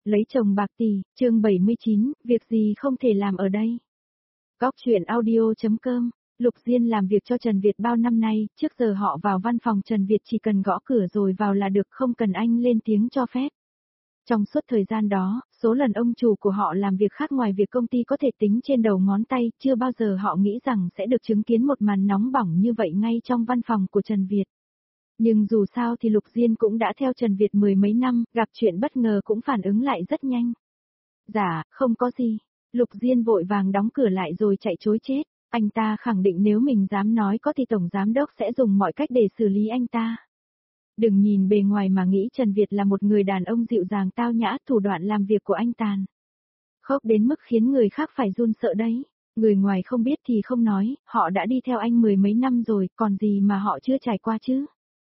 Lấy chồng bạc tỷ, chương 79, việc gì không thể làm ở đây. Góc chuyện audio.com. Lục Diên làm việc cho Trần Việt bao năm nay, trước giờ họ vào văn phòng Trần Việt chỉ cần gõ cửa rồi vào là được, không cần anh lên tiếng cho phép. Trong suốt thời gian đó, số lần ông chủ của họ làm việc khác ngoài việc công ty có thể tính trên đầu ngón tay, chưa bao giờ họ nghĩ rằng sẽ được chứng kiến một màn nóng bỏng như vậy ngay trong văn phòng của Trần Việt. Nhưng dù sao thì Lục Diên cũng đã theo Trần Việt mười mấy năm, gặp chuyện bất ngờ cũng phản ứng lại rất nhanh. Dạ, không có gì. Lục Diên vội vàng đóng cửa lại rồi chạy trối chết. Anh ta khẳng định nếu mình dám nói có thì Tổng Giám Đốc sẽ dùng mọi cách để xử lý anh ta. Đừng nhìn bề ngoài mà nghĩ Trần Việt là một người đàn ông dịu dàng tao nhã, thủ đoạn làm việc của anh tàn khốc đến mức khiến người khác phải run sợ đấy. Người ngoài không biết thì không nói, họ đã đi theo anh mười mấy năm rồi, còn gì mà họ chưa trải qua chứ.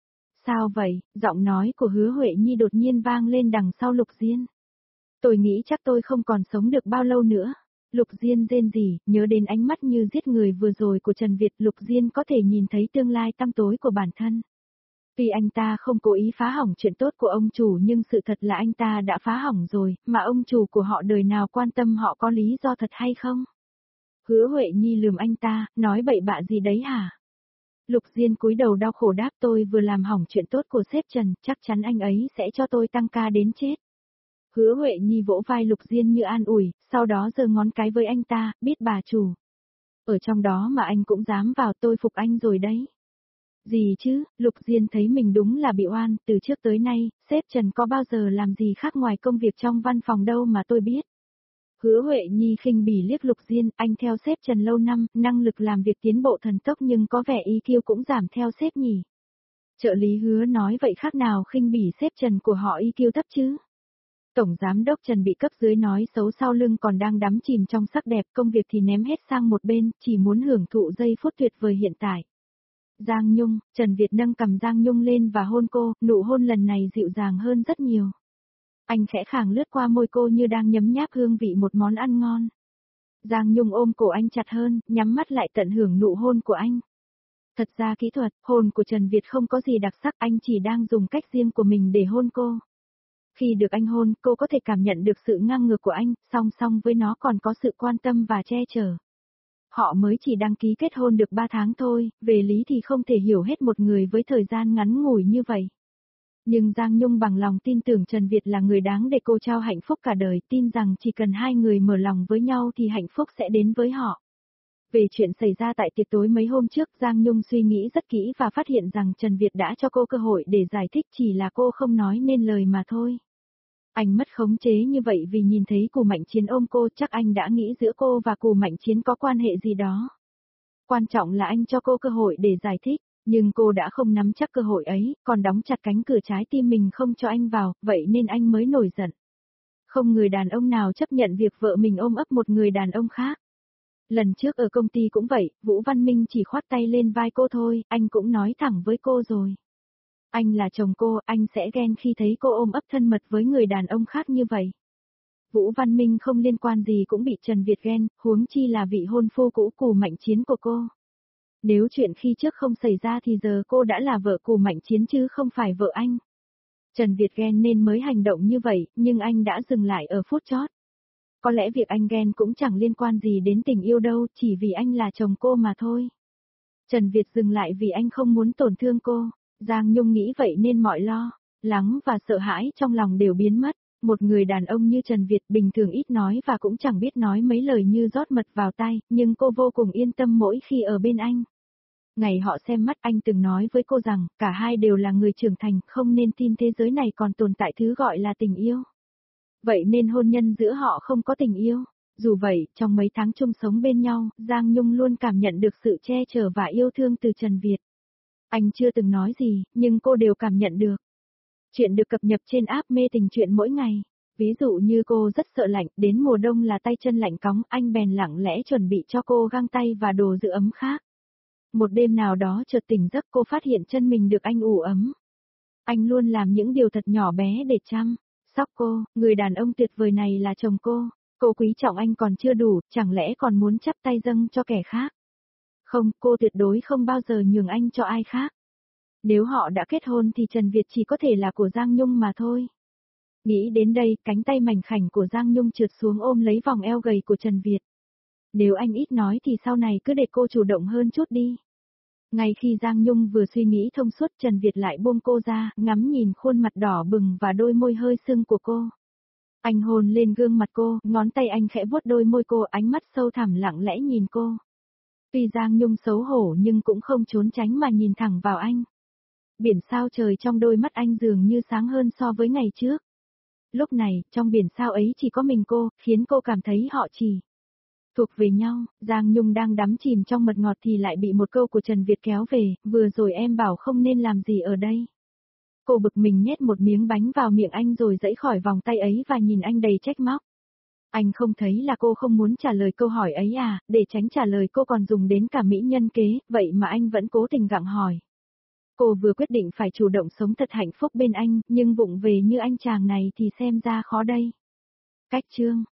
Sao vậy? Giọng nói của Hứa Huệ Nhi đột nhiên vang lên đằng sau Lục Diên. Tôi nghĩ chắc tôi không còn sống được bao lâu nữa. Lục Diên rên rỉ, nhớ đến ánh mắt như giết người vừa rồi của Trần Việt, Lục Diên có thể nhìn thấy tương lai tăm tối của bản thân. Tuy anh ta không cố ý phá hỏng chuyện tốt của ông chủ nhưng sự thật là anh ta đã phá hỏng rồi, mà ông chủ của họ đời nào quan tâm họ có lý do thật hay không. Hứa Huệ Nhi lườm anh ta, nói bậy bạ gì đấy hả? Lục Diên cúi đầu đau khổ đáp, tôi vừa làm hỏng chuyện tốt của sếp Trần, chắc chắn anh ấy sẽ cho tôi tăng ca đến chết. Hứa Huệ Nhi vỗ vai Lục Diên như an ủi, sau đó giơ ngón cái với anh ta, biết bà chủ. Ở trong đó mà anh cũng dám vào, tôi phục anh rồi đấy. Gì chứ, Lục Diên thấy mình đúng là bị oan, từ trước tới nay, sếp Trần có bao giờ làm gì khác ngoài công việc trong văn phòng đâu mà tôi biết. Hứa Huệ Nhi khinh bỉ liếc Lục Diên, anh theo sếp Trần lâu năm, năng lực làm việc tiến bộ thần tốc nhưng có vẻ EQ cũng giảm theo sếp nhỉ. Trợ lý Hứa nói vậy khác nào khinh bỉ sếp Trần của họ EQ thấp chứ. Tổng Giám Đốc Trần bị cấp dưới nói xấu sau lưng còn đang đắm chìm trong sắc đẹp, công việc thì ném hết sang một bên, chỉ muốn hưởng thụ giây phút tuyệt vời hiện tại. Giang Nhung, Trần Việt nâng cầm Giang Nhung lên và hôn cô, nụ hôn lần này dịu dàng hơn rất nhiều. Anh khẽ khàng lướt qua môi cô như đang nhấm nháp hương vị một món ăn ngon. Giang Nhung ôm cổ anh chặt hơn, nhắm mắt lại tận hưởng nụ hôn của anh. Thật ra kỹ thuật, hôn của Trần Việt không có gì đặc sắc, anh chỉ đang dùng cách riêng của mình để hôn cô. Khi được anh hôn, cô có thể cảm nhận được sự ngang ngược của anh, song song với nó còn có sự quan tâm và che chở. Họ mới chỉ đăng ký kết hôn được 3 tháng thôi, về lý thì không thể hiểu hết một người với thời gian ngắn ngủi như vậy. Nhưng Giang Nhung bằng lòng tin tưởng Trần Việt là người đáng để cô trao hạnh phúc cả đời, tin rằng chỉ cần hai người mở lòng với nhau thì hạnh phúc sẽ đến với họ. Về chuyện xảy ra tại tiệc tối mấy hôm trước, Giang Nhung suy nghĩ rất kỹ và phát hiện rằng Trần Việt đã cho cô cơ hội để giải thích, chỉ là cô không nói nên lời mà thôi. Anh mất khống chế như vậy vì nhìn thấy Cù Mạnh Chiến ôm cô, chắc anh đã nghĩ giữa cô và Cù Mạnh Chiến có quan hệ gì đó. Quan trọng là anh cho cô cơ hội để giải thích, nhưng cô đã không nắm chắc cơ hội ấy, còn đóng chặt cánh cửa trái tim mình không cho anh vào, vậy nên anh mới nổi giận. Không người đàn ông nào chấp nhận việc vợ mình ôm ấp một người đàn ông khác. Lần trước ở công ty cũng vậy, Vũ Văn Minh chỉ khoát tay lên vai cô thôi, anh cũng nói thẳng với cô rồi. Anh là chồng cô, anh sẽ ghen khi thấy cô ôm ấp thân mật với người đàn ông khác như vậy. Vũ Văn Minh không liên quan gì cũng bị Trần Việt ghen, huống chi là vị hôn phu cũ Cù Mạnh Chiến của cô. Nếu chuyện khi trước không xảy ra thì giờ cô đã là vợ Cù Mạnh Chiến chứ không phải vợ anh. Trần Việt ghen nên mới hành động như vậy, nhưng anh đã dừng lại ở phút chót. Có lẽ việc anh ghen cũng chẳng liên quan gì đến tình yêu đâu, chỉ vì anh là chồng cô mà thôi. Trần Việt dừng lại vì anh không muốn tổn thương cô. Giang Nhung nghĩ vậy nên mọi lo lắng và sợ hãi trong lòng đều biến mất. Một người đàn ông như Trần Việt bình thường ít nói và cũng chẳng biết nói mấy lời như rót mật vào tai, nhưng cô vô cùng yên tâm mỗi khi ở bên anh. Ngày họ xem mắt anh từng nói với cô rằng, cả hai đều là người trưởng thành, không nên tin thế giới này còn tồn tại thứ gọi là tình yêu. Vậy nên hôn nhân giữa họ không có tình yêu. Dù vậy, trong mấy tháng chung sống bên nhau, Giang Nhung luôn cảm nhận được sự che chở và yêu thương từ Trần Việt. Anh chưa từng nói gì, nhưng cô đều cảm nhận được. Chuyện được cập nhật trên app mê tình chuyện mỗi ngày. Ví dụ như cô rất sợ lạnh, đến mùa đông là tay chân lạnh cóng, anh bèn lặng lẽ chuẩn bị cho cô găng tay và đồ giữ ấm khác. Một đêm nào đó chợt tỉnh giấc cô phát hiện chân mình được anh ủ ấm. Anh luôn làm những điều thật nhỏ bé để chăm sóc cô, người đàn ông tuyệt vời này là chồng cô. Cô quý trọng anh còn chưa đủ, chẳng lẽ còn muốn chắp tay dâng cho kẻ khác? Không, cô tuyệt đối không bao giờ nhường anh cho ai khác. Nếu họ đã kết hôn thì Trần Việt chỉ có thể là của Giang Nhung mà thôi. Nghĩ đến đây, cánh tay mảnh khảnh của Giang Nhung trượt xuống ôm lấy vòng eo gầy của Trần Việt. Nếu anh ít nói thì sau này cứ để cô chủ động hơn chút đi. Ngay khi Giang Nhung vừa suy nghĩ thông suốt, Trần Việt lại buông cô ra, ngắm nhìn khuôn mặt đỏ bừng và đôi môi hơi sưng của cô. Anh hôn lên gương mặt cô, ngón tay anh khẽ vuốt đôi môi cô, ánh mắt sâu thẳm lặng lẽ nhìn cô. Tuy Giang Nhung xấu hổ nhưng cũng không trốn tránh mà nhìn thẳng vào anh. Biển sao trời trong đôi mắt anh dường như sáng hơn so với ngày trước. Lúc này, trong biển sao ấy chỉ có mình cô, khiến cô cảm thấy họ chỉ thuộc về nhau. Giang Nhung đang đắm chìm trong mật ngọt thì lại bị một câu của Trần Việt kéo về, vừa rồi em bảo không nên làm gì ở đây. Cô bực mình nhét một miếng bánh vào miệng anh rồi giãy khỏi vòng tay ấy và nhìn anh đầy trách móc. Anh không thấy là cô không muốn trả lời câu hỏi ấy à, để tránh trả lời cô còn dùng đến cả mỹ nhân kế, vậy mà anh vẫn cố tình gặng hỏi. Cô vừa quyết định phải chủ động sống thật hạnh phúc bên anh, nhưng vụng về như anh chàng này thì xem ra khó đây. Cách chương